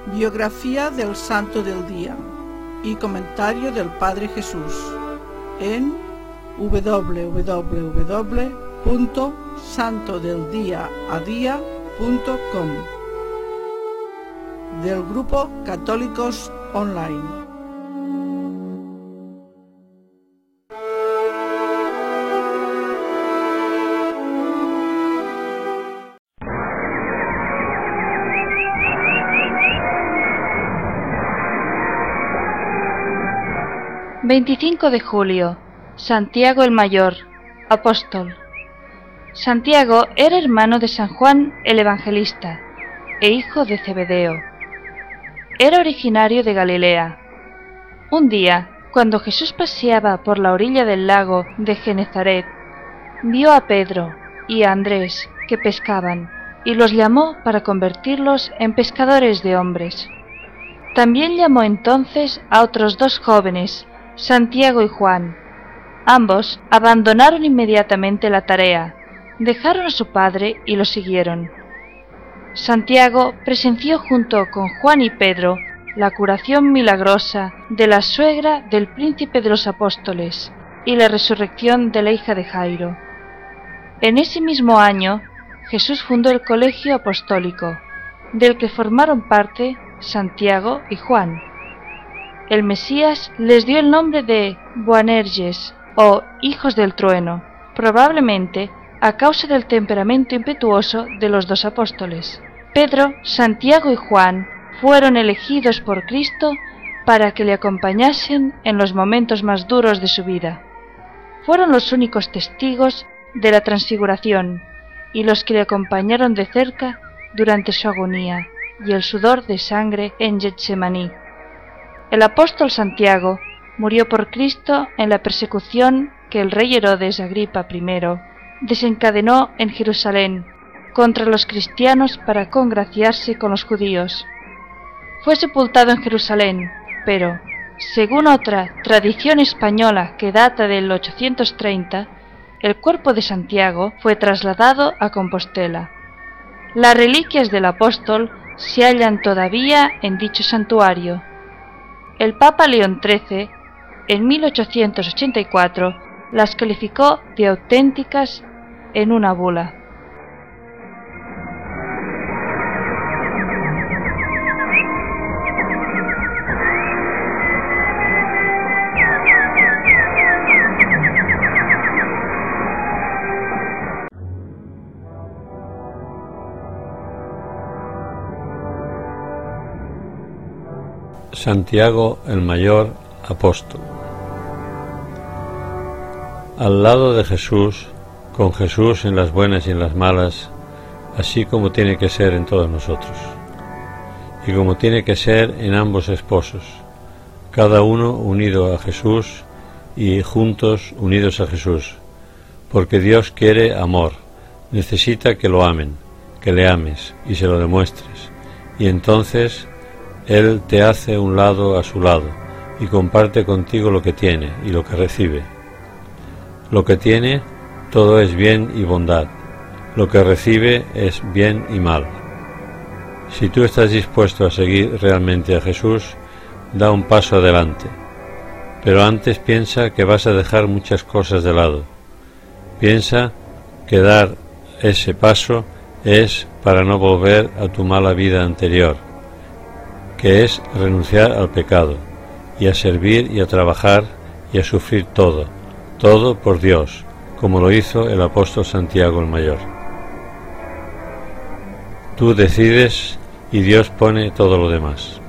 Biografía del Santo del Día y comentario del Padre Jesús en www.santodeldiaadia.com del Grupo Católicos Online. ...25 de julio... Santiago el Mayor, apóstol. Santiago era hermano de San Juan el Evangelista e hijo de Zebedeo. Era originario de Galilea. Un día, cuando Jesús paseaba por la orilla del lago de Genezaret, vio a Pedro y a Andrés que pescaban y los llamó para convertirlos en pescadores de hombres. También llamó entonces a otros dos jóvenes, Santiago y Juan. Ambos abandonaron inmediatamente la tarea, dejaron a su padre y lo siguieron. Santiago presenció junto con Juan y Pedro la curación milagrosa de la suegra del príncipe de los apóstoles y la resurrección de la hija de Jairo. En ese mismo año, Jesús fundó el colegio apostólico, del que formaron parte Santiago y Juan. El Mesías les dio el nombre de Boanerges, o hijos del trueno, probablemente a causa del temperamento impetuoso de los dos apóstoles. Pedro, Santiago y Juan fueron elegidos por Cristo para que le acompañasen en los momentos más duros de su vida. Fueron los únicos testigos de la transfiguración y los que le acompañaron de cerca durante su agonía y el sudor de sangre en Getsemaní. El apóstol Santiago murió por Cristo en la persecución que el rey Herodes Agripa I desencadenó en Jerusalén contra los cristianos para congraciarse con los judíos. Fue sepultado en Jerusalén, pero, según otra tradición española que data del 830, el cuerpo de Santiago fue trasladado a Compostela. Las reliquias del apóstol se hallan todavía en dicho santuario. El Papa León XIII, en 1884, las calificó de auténticas en una bula. Santiago el Mayor, apóstol. Al lado de Jesús, con Jesús en las buenas y en las malas, así como tiene que ser en todos nosotros, y como tiene que ser en ambos esposos, cada uno unido a Jesús y juntos unidos a Jesús, porque Dios quiere amor, necesita que lo amen, que le ames y se lo demuestres, y entonces Él te hace un lado a su lado y comparte contigo lo que tiene y lo que recibe. Lo que tiene, todo es bien y bondad. Lo que recibe es bien y mal. Si tú estás dispuesto a seguir realmente a Jesús, da un paso adelante. Pero antes piensa que vas a dejar muchas cosas de lado. Piensa que dar ese paso es para no volver a tu mala vida anterior, que es renunciar al pecado, y a servir y a trabajar y a sufrir todo por Dios, como lo hizo el apóstol Santiago el Mayor. Tú decides y Dios pone todo lo demás.